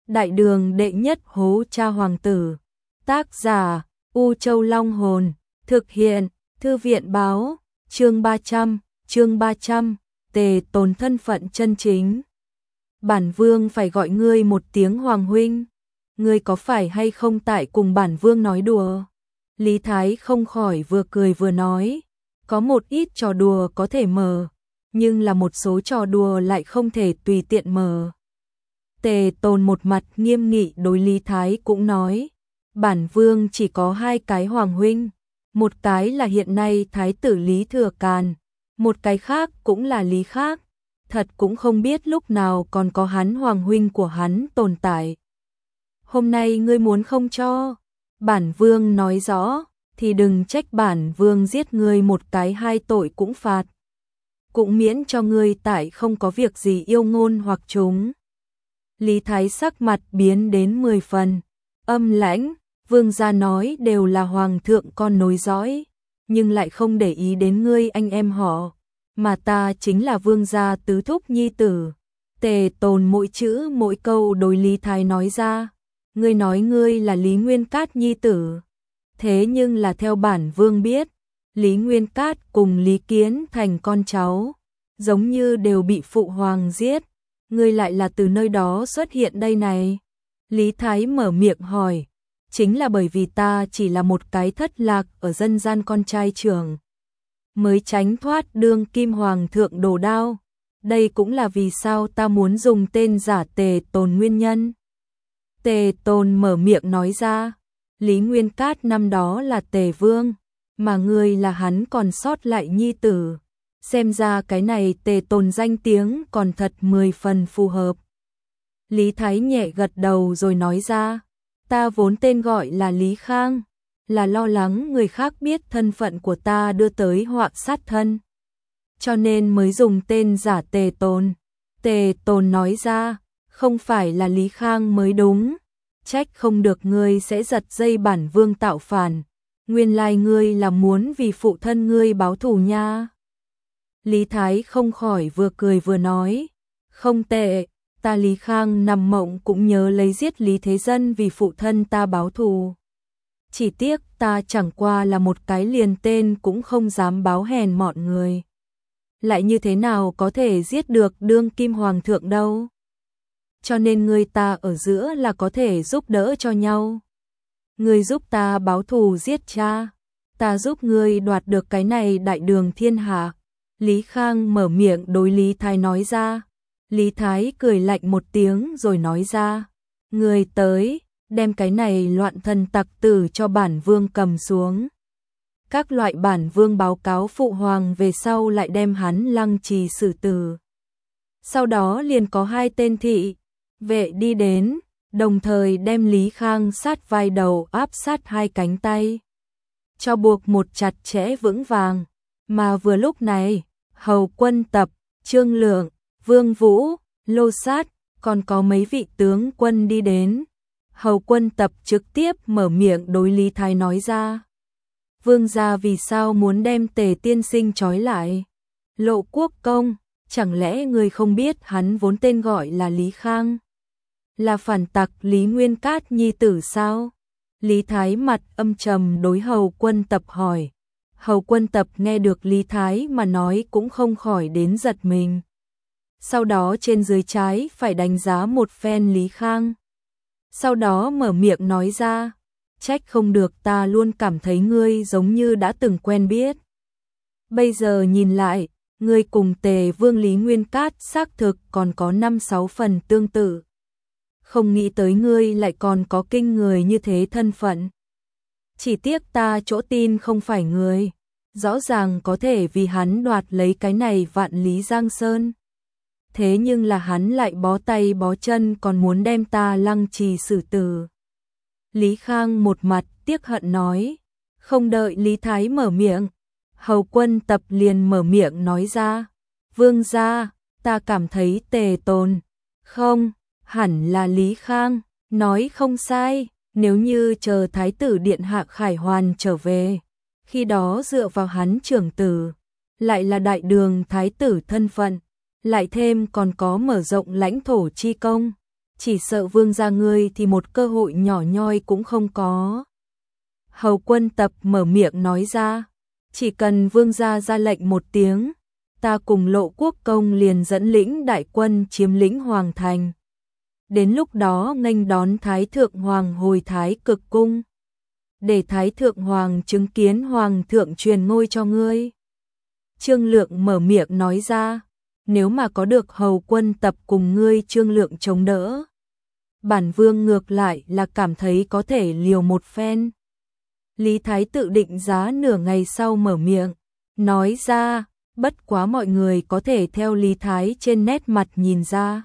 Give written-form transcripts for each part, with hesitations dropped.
Đại đường đệ nhất hố cha hoàng tử. Tác giả U Châu Long Hồn. Thực hiện Thư viện báo. Chương 300. Tề Tồn thân phận chân chính. Bản vương phải gọi ngươi một tiếng hoàng huynh. Ngươi có phải hay không tại cùng bản vương nói đùa? Lý Thái không khỏi vừa cười vừa nói. Có một ít trò đùa có thể mở, nhưng là một số trò đùa lại không thể tùy tiện mở. Tề Tồn một mặt nghiêm nghị đối Lý Thái cũng nói. Bản vương chỉ có hai cái hoàng huynh. Một cái là hiện nay Thái tử Lý Thừa Càn, một cái khác cũng là Lý Khác. Thật cũng không biết lúc nào còn có hắn hoàng huynh của hắn tồn tại. Hôm nay ngươi muốn không cho bản vương nói rõ, thì đừng trách bản vương giết ngươi một cái hai tội cũng phạt. Cũng miễn cho ngươi tại không có việc gì yêu ngôn hoặc chúng. Lý Thái sắc mặt biến đến 10 phần, âm lãnh. Vương gia nói đều là hoàng thượng con nối dõi, nhưng lại không để ý đến ngươi anh em họ, mà ta chính là vương gia tứ thúc nhi tử. Tề Tồn mỗi chữ mỗi câu đối Lý Thái nói ra. Ngươi nói ngươi là Lý Nguyên Cát nhi tử, thế nhưng là theo bản vương biết, Lý Nguyên Cát cùng Lý Kiến Thành con cháu, giống như đều bị phụ hoàng giết. Ngươi lại là từ nơi đó xuất hiện đây này? Lý Thái mở miệng hỏi. Chính là bởi vì ta chỉ là một cái thất lạc ở dân gian con trai trưởng, mới tránh thoát đương kim hoàng thượng đồ đao. Đây cũng là vì sao ta muốn dùng tên giả Tề Tồn nguyên nhân. Tề Tồn mở miệng nói ra. Lý Nguyên Cát năm đó là Tề Vương, mà ngươi là hắn còn sót lại nhi tử. Xem ra cái này Tề Tồn danh tiếng còn thật 10 phần phù hợp. Lý Thái nhẹ gật đầu rồi nói ra. Ta vốn tên gọi là Lý Khang, là lo lắng người khác biết thân phận của ta đưa tới họa sát thân, cho nên mới dùng tên giả Tề Tồn. Tề Tồn nói ra, không phải là Lý Khang mới đúng, trách không được ngươi sẽ giật dây bản vương tạo phản, nguyên lai ngươi là muốn vì phụ thân ngươi báo thù nha. Lý Thái không khỏi vừa cười vừa nói, không tệ. Ta Lý Khang nằm mộng cũng nhớ lấy giết Lý Thế Dân vì phụ thân ta báo thù. Chỉ tiếc ta chẳng qua là một cái liền tên cũng không dám báo hèn mọn người. Lại như thế nào có thể giết được đương kim hoàng thượng đâu. Cho nên người ta ở giữa là có thể giúp đỡ cho nhau. Ngươi giúp ta báo thù giết cha, ta giúp ngươi đoạt được cái này đại đường thiên hạ. Lý Khang mở miệng đối Lý Thái nói ra. Lý Thái cười lạnh một tiếng rồi nói ra. Người tới, đem cái này loạn thần tặc tử cho bản vương cầm xuống. Các loại bản vương báo cáo phụ hoàng về sau lại đem hắn lăng trì xử tử. Sau đó liền có hai tên thị vệ đi đến, đồng thời đem Lý Khang sát vai đầu áp sát hai cánh tay, cho buộc một chặt chẽ vững vàng. Mà vừa lúc này, Hầu Quân Tập, Trương Lượng, Vương Vũ, Lô Sát, còn có mấy vị tướng quân đi đến. Hầu Quân Tập trực tiếp mở miệng đối Lý Thái nói ra. Vương gia vì sao muốn đem Tề tiên sinh trói lại? Lộ Quốc công, chẳng lẽ người không biết hắn vốn tên gọi là Lý Khang? Là phản tặc Lý Nguyên Cát nhi tử sao? Lý Thái mặt âm trầm đối Hầu Quân Tập hỏi. Hầu Quân Tập nghe được Lý Thái mà nói cũng không khỏi đến giật mình. Sau đó trên dưới trái phải đánh giá một phen Lý Khang. Sau đó mở miệng nói ra, trách không được ta luôn cảm thấy ngươi giống như đã từng quen biết. Bây giờ nhìn lại, ngươi cùng Tề Vương Lý Nguyên Cát xác thực còn có 5-6 phần tương tự. Không nghĩ tới ngươi lại còn có kinh người như thế thân phận. Chỉ tiếc ta chỗ tin không phải ngươi, rõ ràng có thể vì hắn đoạt lấy cái này vạn lý Giang Sơn. Thế nhưng là hắn lại bó tay bó chân còn muốn đem ta lăng trì xử tử. Lý Khang một mặt tiếc hận nói. Không đợi Lý Thái mở miệng, Hầu Quân Tập liền mở miệng nói ra. Vương gia, ta cảm thấy Tề Tồn, không, hẳn là Lý Khang, nói không sai. Nếu như chờ Thái tử Điện Hạ khải hoàn trở về, khi đó dựa vào hắn trưởng tử, lại là đại đường Thái tử thân phận, lại thêm còn có mở rộng lãnh thổ chi công, chỉ sợ vương gia ngươi thì một cơ hội nhỏ nhoi cũng không có. Hầu Quân Tập mở miệng nói ra, chỉ cần vương gia ra lệnh một tiếng, ta cùng Lộ Quốc công liền dẫn lĩnh đại quân chiếm lĩnh Hoàng thành. Đến lúc đó nghênh đón Thái Thượng Hoàng hồi Thái Cực cung, để Thái Thượng Hoàng chứng kiến Hoàng thượng truyền ngôi cho ngươi. Trương Lượng mở miệng nói ra, nếu mà có được Hầu Quân Tập cùng ngươi Trương Lượng chống đỡ, bản vương ngược lại là cảm thấy có thể liều một phen. Lý Thái tự định giá nửa ngày sau mở miệng, nói ra, bất quá mọi người có thể theo Lý Thái trên nét mặt nhìn ra.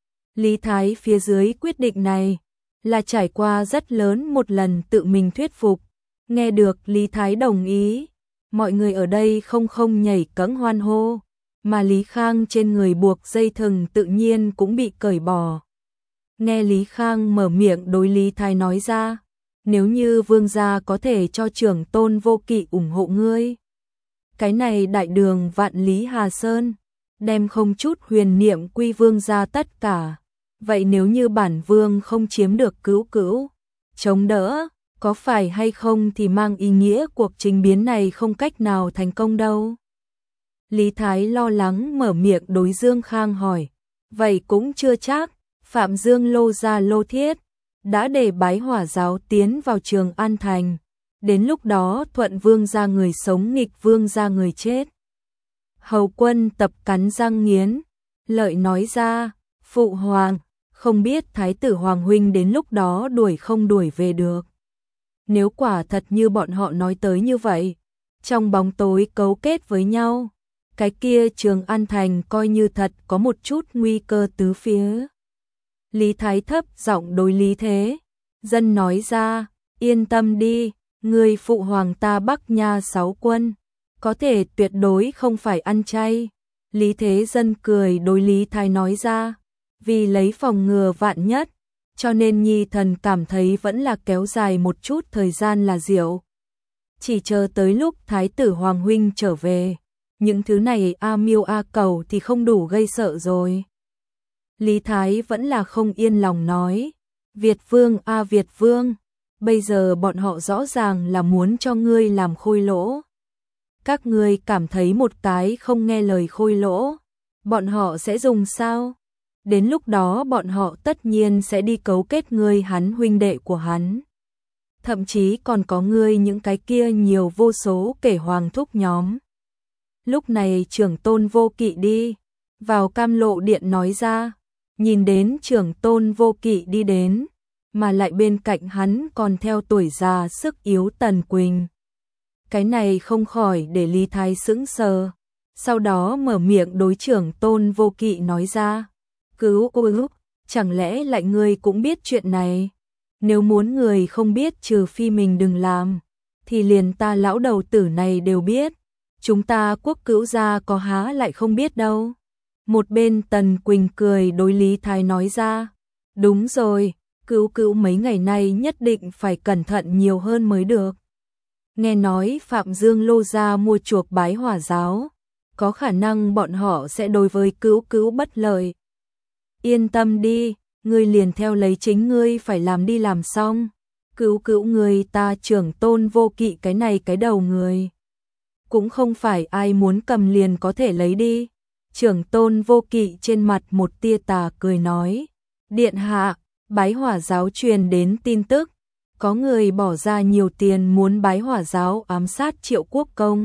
Lý Thái phía dưới quyết định này là trải qua rất lớn một lần tự mình thuyết phục, nghe được Lý Thái đồng ý, mọi người ở đây không nhảy cẫng hoan hô, mà Lý Khang trên người buộc dây thừng tự nhiên cũng bị cởi bỏ. Nghe Lý Khang mở miệng đối Lý Thái nói ra, nếu như vương gia có thể cho trưởng tôn Vô Kỵ ủng hộ ngươi, cái này đại đường vạn lý Hà Sơn, đem không chút huyền niệm quy vương gia tất cả. Vậy nếu như bản vương không chiếm được Cữu Cữu chống đỡ, có phải hay không thì mang ý nghĩa cuộc trình biến này không cách nào thành công đâu. Lý Thái lo lắng mở miệng đối Dương Khang hỏi, vậy cũng chưa chắc. Phạm Dương Lô gia Lô Thiết đã để bái hỏa giáo tiến vào Trường An Thành, đến lúc đó thuận vương gia người sống nghịch vương gia người chết. Hầu Quân Tập cắn răng nghiến lợi nói ra, phụ hoàng, không biết Thái tử Hoàng huynh đến lúc đó đuổi không đuổi về được. Nếu quả thật như bọn họ nói tới như vậy, trong bóng tối cấu kết với nhau, cái kia Trường An Thành coi như thật có một chút nguy cơ tứ phía. Lý Thái thấp giọng đối Lý Thế Dân nói ra, yên tâm đi, người phụ hoàng ta Bắc Nha 6 quân, có thể tuyệt đối không phải ăn chay. Lý Thế Dân cười đối Lý Thái nói ra, vì lấy phòng ngừa vạn nhất, cho nên nhi thần cảm thấy vẫn là kéo dài một chút thời gian là diệu. Chỉ chờ tới lúc Thái tử Hoàng huynh trở về, những thứ này a miêu a cầu thì không đủ gây sợ rồi. Lý Thái vẫn là không yên lòng nói, Việt Vương a Việt Vương, bây giờ bọn họ rõ ràng là muốn cho ngươi làm khôi lỗ. Các ngươi cảm thấy một cái không nghe lời khôi lỗ, bọn họ sẽ dùng sao? Đến lúc đó bọn họ tất nhiên sẽ đi cấu kết ngươi hắn huynh đệ của hắn. Thậm chí còn có ngươi những cái kia nhiều vô số kể hoàng thúc nhóm. Lúc này trưởng tôn Vô Kỵ đi vào Cam Lộ Điện nói ra, nhìn đến trưởng tôn Vô Kỵ đi đến, mà lại bên cạnh hắn còn theo tuổi già sức yếu Tần Quỳnh. Cái này không khỏi để Lý Thái sững sờ, sau đó mở miệng đối trưởng tôn Vô Kỵ nói ra, cứu cô, chẳng lẽ lại ngươi cũng biết chuyện này? Nếu muốn người không biết trừ phi mình đừng làm, thì liền ta lão đầu tử này đều biết, chúng ta Quốc Cữu gia có há lại không biết đâu. Một bên Tần Quỳnh cười đối Lý Thái nói ra, đúng rồi, Cữu Cữu mấy ngày nay nhất định phải cẩn thận nhiều hơn mới được. Nghe nói Phạm Dương Lô gia mua chuộc bái hỏa giáo, có khả năng bọn họ sẽ đối với Cữu Cữu bất lợi. Yên tâm đi, ngươi liền theo lấy chính ngươi phải làm đi làm xong. Cữu Cữu người ta trưởng tôn Vô Kỵ cái này cái đầu người, cũng không phải ai muốn cầm liền có thể lấy đi. Trưởng tôn Vô Kỵ trên mặt một tia tà cười nói, điện hạ, bái hỏa giáo truyền đến tin tức, có người bỏ ra nhiều tiền muốn bái hỏa giáo ám sát Triệu Quốc công.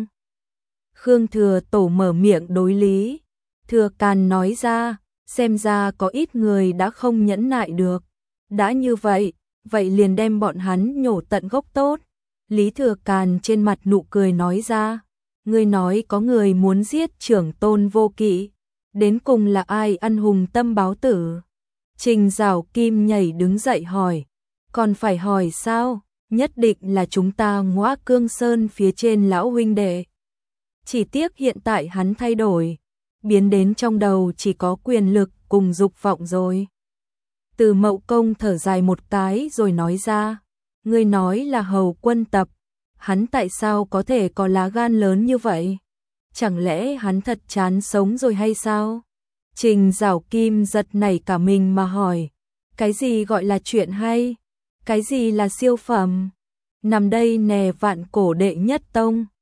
Khương Thừa Tổ mở miệng đối Lý Thừa Càn nói ra, xem ra có ít người đã không nhẫn nại được. Đã như vậy, vậy liền đem bọn hắn nhổ tận gốc tốt. Lý Thừa Càn trên mặt nụ cười nói ra, ngươi nói có người muốn giết trưởng tôn Vô Kỵ, đến cùng là ai ăn hùng tâm báo tử? Trình Giảo Kim nhảy đứng dậy hỏi, còn phải hỏi sao? Nhất định là chúng ta Ngõa Cương Sơn phía trên lão huynh đệ. Chỉ tiếc hiện tại hắn thay đổi, biến đến trong đầu chỉ có quyền lực cùng dục vọng rồi. Từ Mậu Công thở dài một cái rồi nói ra, ngươi nói là Hầu Quân Tập, hắn tại sao có thể có lá gan lớn như vậy? Chẳng lẽ hắn thật chán sống rồi hay sao? Trình Giảo Kim giật nảy cả mình mà hỏi, Cái gì gọi là chuyện hay? Cái gì là siêu phẩm? Nằm đây nè vạn cổ đệ nhất tông.